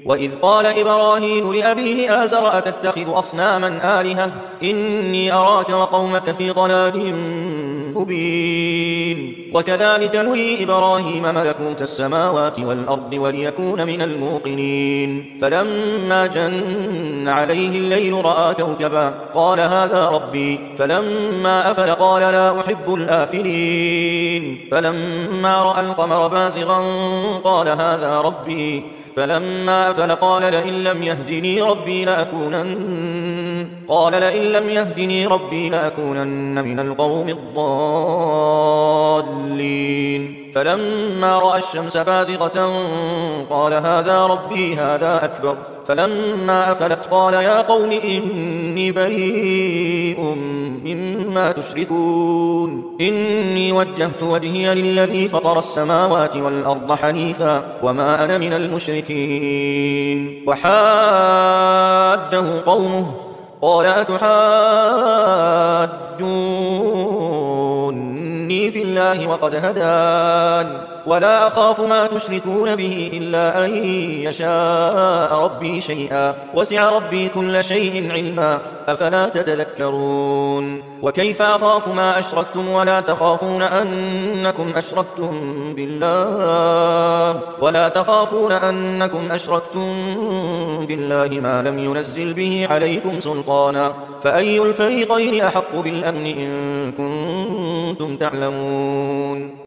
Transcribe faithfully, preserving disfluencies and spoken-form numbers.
وإذ قال إبراهيم لأبيه آزر أتتخذ أصناما آلهة إني أراك وقومك في ضلال مبين وكذلك نري إبراهيم ملكوت السماوات والأرض وليكون من الموقنين فلما جن عليه الليل رأى كوكبا قال هذا ربي فلما أفل قال لا أحب الآفلين فلما رأى القمر بازغا قال هذا ربي فلما أفل قال لئن لم يهدني ربي لأكونن قال لئن لم يهدني ربي لأكونن من القوم الضالين فلما رأى الشمس بازغة قال هذا ربي هذا أكبر فلما أفلت قال يا قوم إني بريء مما تشركون إني وجهت وجهي للذي فطر السماوات والأرض حنيفا وما أنا من المشركين وحاده قومه قال أتحاجوني في الله وقد هدان ولا أخاف ما تشركون به إلا أن يشاء ربي شيئا وسع ربي كل شيء علما أفلا تتذكرون وكيف أخاف ما أشركتم ولا تخافون أنكم أشركتم بالله ولا تخافون أنكم أشركتم بالله ما لم ينزل به عليكم سلطانا فأي الفريقين أحق بالأمن إن كنتم تعلمون